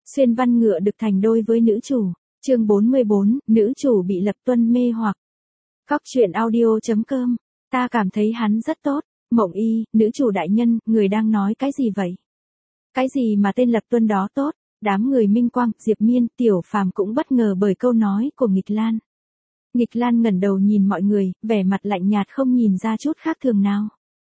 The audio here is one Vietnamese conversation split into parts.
Xuyên văn ngựa được thành đôi với nữ chủ. Chương 44, nữ chủ bị Lập Tuân mê hoặc. Cóc truyện audio.com. Ta cảm thấy hắn rất tốt. Mộng Y, nữ chủ đại nhân, người đang nói cái gì vậy? Cái gì mà tên Lập Tuân đó tốt? Đám người Minh Quang, Diệp Miên, Tiểu Phàm cũng bất ngờ bởi câu nói của Nghịch Lan. Nghịch Lan ngẩng đầu nhìn mọi người, vẻ mặt lạnh nhạt không nhìn ra chút khác thường nào.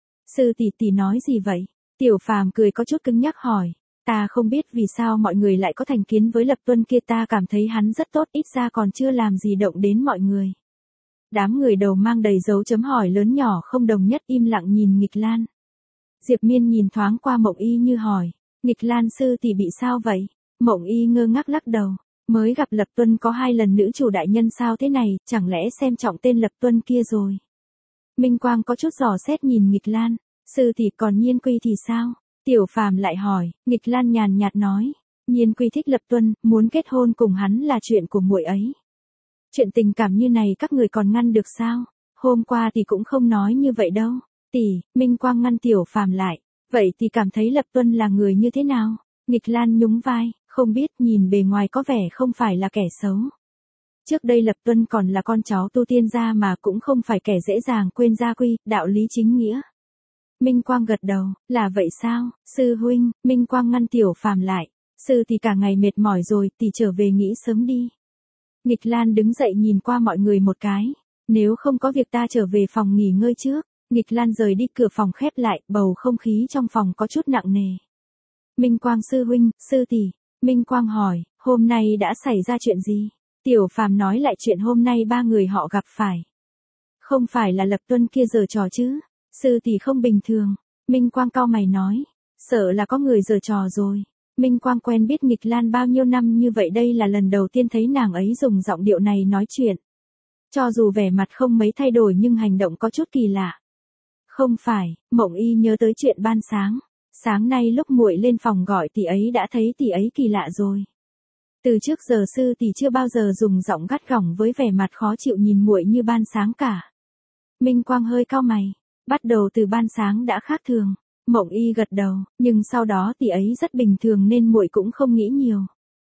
Sư tỷ tỷ nói gì vậy? Tiểu Phàm cười có chút cứng nhắc hỏi. Ta không biết vì sao mọi người lại có thành kiến với Lập Tuân kia, ta cảm thấy hắn rất tốt, ít ra còn chưa làm gì động đến mọi người. Đám người đầu mang đầy dấu chấm hỏi lớn nhỏ không đồng nhất im lặng nhìn Nghịch Lan. Diệp Miên nhìn thoáng qua Mộng Y như hỏi. Nghịch Lan sư tỷ bị sao vậy? Mộng Y ngơ ngác lắc đầu. Mới gặp Lập Tuân có 2 lần, nữ chủ đại nhân sao thế này, chẳng lẽ xem trọng tên Lập Tuân kia rồi? Minh Quang có chút dò xét nhìn Nghịch Lan. Sư tỷ còn Nhiên Quy thì sao? Tiểu Phàm lại hỏi. Nghịch Lan nhàn nhạt nói. Nhiên Quy thích Lập Tuân, muốn kết hôn cùng hắn là chuyện của muội ấy. Chuyện tình cảm như này các người còn ngăn được sao? Hôm qua thì cũng không nói như vậy đâu. Tỷ, Minh Quang ngăn Tiểu Phàm lại. Vậy thì cảm thấy Lập Tuân là người như thế nào? Nghịch Lan nhún vai, không biết, nhìn bề ngoài có vẻ không phải là kẻ xấu. Trước đây Lập Tuân còn là con cháu tu tiên gia mà cũng không phải kẻ dễ dàng quên gia quy, đạo lý chính nghĩa. Minh Quang gật đầu, là vậy sao, sư huynh? Minh Quang ngăn Tiểu Phàm lại. Sư thì cả ngày mệt mỏi rồi, tỷ trở về nghỉ sớm đi. Nghịch Lan đứng dậy nhìn qua mọi người một cái. Nếu không có việc ta trở về phòng nghỉ ngơi trước. Nghịch Lan rời đi, cửa phòng khép lại, bầu không khí trong phòng có chút nặng nề. Minh Quang sư huynh, sư tỷ. Minh Quang hỏi, hôm nay đã xảy ra chuyện gì? Tiểu Phàm nói lại chuyện hôm nay 3 người họ gặp phải. Không phải là Lập Tuân kia giở trò chứ? Sư tỷ không bình thường. Minh Quang cau mày nói, sợ là có người giở trò rồi. Minh Quang quen biết Nghịch Lan bao nhiêu năm như vậy, đây là lần đầu tiên thấy nàng ấy dùng giọng điệu này nói chuyện. Cho dù vẻ mặt không mấy thay đổi nhưng hành động có chút kỳ lạ. Không phải, Mộng Y nhớ tới chuyện ban sáng. Sáng nay lúc muội lên phòng gọi tỷ ấy đã thấy tỷ ấy kỳ lạ rồi. Từ trước giờ sư tỷ chưa bao giờ dùng giọng gắt gỏng với vẻ mặt khó chịu nhìn muội như ban sáng cả. Minh Quang hơi cau mày, bắt đầu từ ban sáng đã khác thường. Mộng Y gật đầu, nhưng sau đó tỷ ấy rất bình thường nên muội cũng không nghĩ nhiều.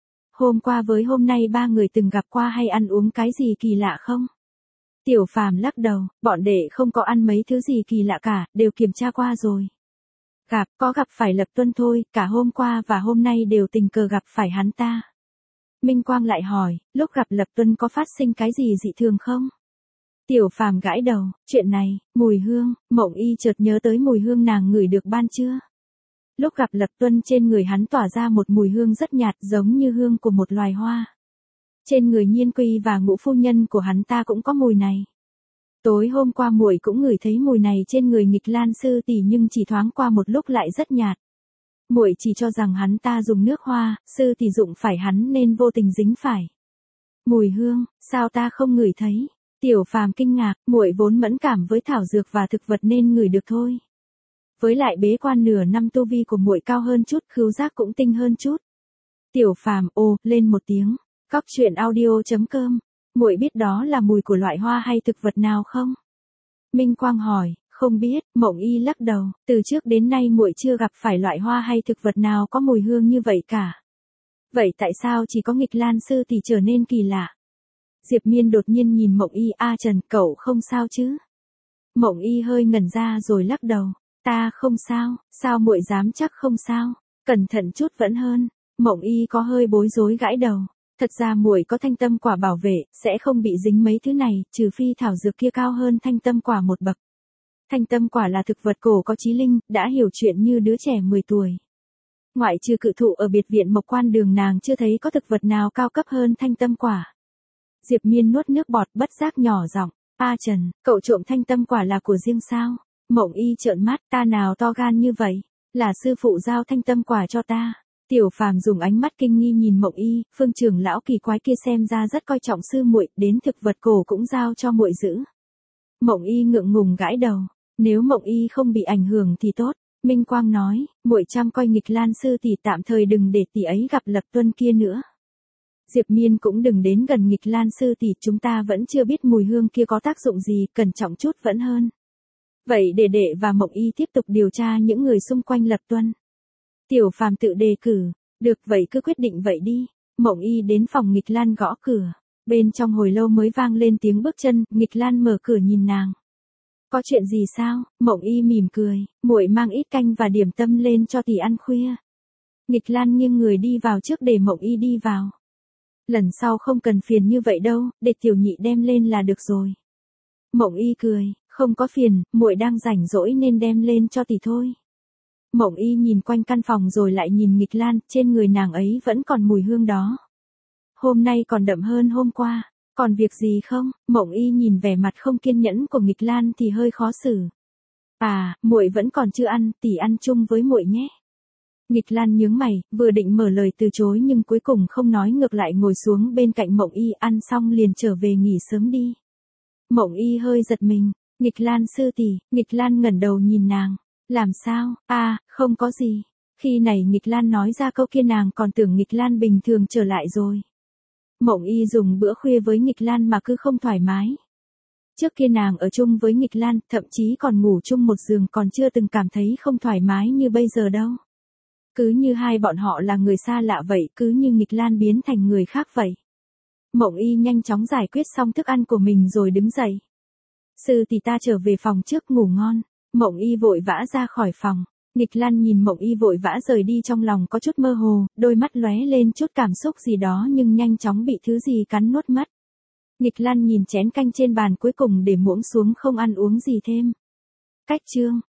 Hôm qua với hôm nay 3 người từng gặp qua hay ăn uống cái gì kỳ lạ không? Tiểu Phàm lắc đầu, bọn đệ không có ăn mấy thứ gì kỳ lạ cả, đều kiểm tra qua rồi. Có gặp phải Lập Tuân thôi, cả hôm qua và hôm nay đều tình cờ gặp phải hắn ta. Minh Quang lại hỏi, lúc gặp Lập Tuân có phát sinh cái gì dị thường không? Tiểu Phàm gãi đầu, chuyện này, mùi hương. Mộng Y chợt nhớ tới mùi hương nàng ngửi được ban trưa. Lúc gặp Lập Tuân trên người hắn tỏa ra một mùi hương rất nhạt, giống như hương của một loài hoa. Trên người Nhiên Quy và Ngũ phu nhân của hắn ta cũng có mùi này. Tối hôm qua muội cũng ngửi thấy mùi này trên người Nghịch Lan sư tỷ, nhưng chỉ thoáng qua một lúc lại rất nhạt. Muội chỉ cho rằng hắn ta dùng nước hoa, sư tỷ dụng phải hắn nên vô tình dính phải. Mùi hương, sao ta không ngửi thấy? Tiểu Phàm kinh ngạc, muội vốn mẫn cảm với thảo dược và thực vật nên ngửi được thôi. Với lại bế quan nửa năm, tu vi của muội cao hơn chút, khứu giác cũng tinh hơn chút. Tiểu Phàm lên một tiếng. Cóc truyện audio.com. Muội biết đó là mùi của loại hoa hay thực vật nào không? Minh Quang hỏi, không biết. Mộng Y lắc đầu, từ trước đến nay muội chưa gặp phải loại hoa hay thực vật nào có mùi hương như vậy cả. Vậy tại sao chỉ có Nghịch Lan sư tỷ trở nên kỳ lạ? Diệp Miên đột nhiên nhìn Mộng Y, Trần, cậu không sao chứ? Mộng Y hơi ngẩn ra rồi lắc đầu, ta không sao. Sao muội dám chắc không sao? Cẩn thận chút vẫn hơn. Mộng Y có hơi bối rối gãi đầu. Thật ra muội có thanh tâm quả bảo vệ, sẽ không bị dính mấy thứ này, trừ phi thảo dược kia cao hơn thanh tâm quả một bậc. Thanh tâm quả là thực vật cổ có chí linh, đã hiểu chuyện như đứa trẻ 10 tuổi. Ngoại trừ cự thụ ở biệt viện Mộc Quan Đường, nàng chưa thấy có thực vật nào cao cấp hơn thanh tâm quả. Diệp Miên nuốt nước bọt, bất giác nhỏ giọng, Trần, cậu trộm thanh tâm quả là của riêng sao? Mộng Y trợn mắt, ta nào to gan như vậy, là sư phụ giao thanh tâm quả cho ta. Tiểu Phàm dùng ánh mắt kinh nghi nhìn Mộng Y, Phương trưởng lão kỳ quái kia xem ra rất coi trọng sư muội, đến thực vật cổ cũng giao cho muội giữ. Mộng Y ngượng ngùng gãi đầu, nếu Mộng Y không bị ảnh hưởng thì tốt. Minh Quang nói, muội chăm coi Nghịch Lan sư tỷ, tạm thời đừng để tỷ ấy gặp Lập Tuân kia nữa. Diệp Miên cũng đừng đến gần Nghịch Lan sư tỷ, chúng ta vẫn chưa biết mùi hương kia có tác dụng gì, cẩn trọng chút vẫn hơn. Vậy để đệ và Mộng Y tiếp tục điều tra những người xung quanh Lập Tuân. Tiểu Phàm tự đề cử, Được vậy cứ quyết định vậy đi. Mộng Y đến phòng Nghịch Lan gõ cửa. Bên trong hồi lâu mới vang lên tiếng bước chân, Nghịch Lan mở cửa nhìn nàng. Có chuyện gì sao? Mộng Y mỉm cười, muội mang ít canh và điểm tâm lên cho tỷ ăn khuya. Nghịch Lan nghiêng người đi vào trước để Mộng Y đi vào. Lần sau không cần phiền như vậy đâu, để tiểu nhị đem lên là được rồi. Mộng Y cười, không có phiền, muội đang rảnh rỗi nên đem lên cho tỷ thôi. Mộng Y nhìn quanh căn phòng rồi lại nhìn Nghịch Lan, trên người nàng ấy vẫn còn mùi hương đó. Hôm nay còn đậm hơn hôm qua, còn việc gì không? Mộng Y nhìn vẻ mặt không kiên nhẫn của Nghịch Lan thì hơi khó xử. À, muội vẫn còn chưa ăn, tỷ ăn chung với muội nhé. Nghịch Lan nhướng mày, vừa định mở lời từ chối nhưng cuối cùng không nói ngược lại ngồi xuống bên cạnh Mộng Y, ăn xong liền trở về nghỉ sớm đi. Mộng Y hơi giật mình, Nghịch Lan sư tỷ. Nghịch Lan ngẩng đầu nhìn nàng, làm sao? À, không có gì. Khi này Nghịch Lan nói ra câu kia nàng còn tưởng Nghịch Lan bình thường trở lại rồi. Mộng Y dùng bữa khuya với Nghịch Lan mà cứ không thoải mái. Trước kia nàng ở chung với Nghịch Lan, thậm chí còn ngủ chung một giường còn chưa từng cảm thấy không thoải mái như bây giờ đâu. Cứ như hai bọn họ là người xa lạ vậy, cứ như Nghịch Lan biến thành người khác vậy. Mộng Y nhanh chóng giải quyết xong thức ăn của mình rồi đứng dậy. Sư tỷ ta trở về phòng trước, ngủ ngon. Mộng Y vội vã ra khỏi phòng. Nghịch Lan nhìn Mộng Y vội vã rời đi trong lòng có chút mơ hồ, đôi mắt lóe lên chút cảm xúc gì đó nhưng nhanh chóng bị thứ gì cắn nuốt mất. Nghịch Lan nhìn chén canh trên bàn cuối cùng để muỗng xuống không ăn uống gì thêm. Cách chương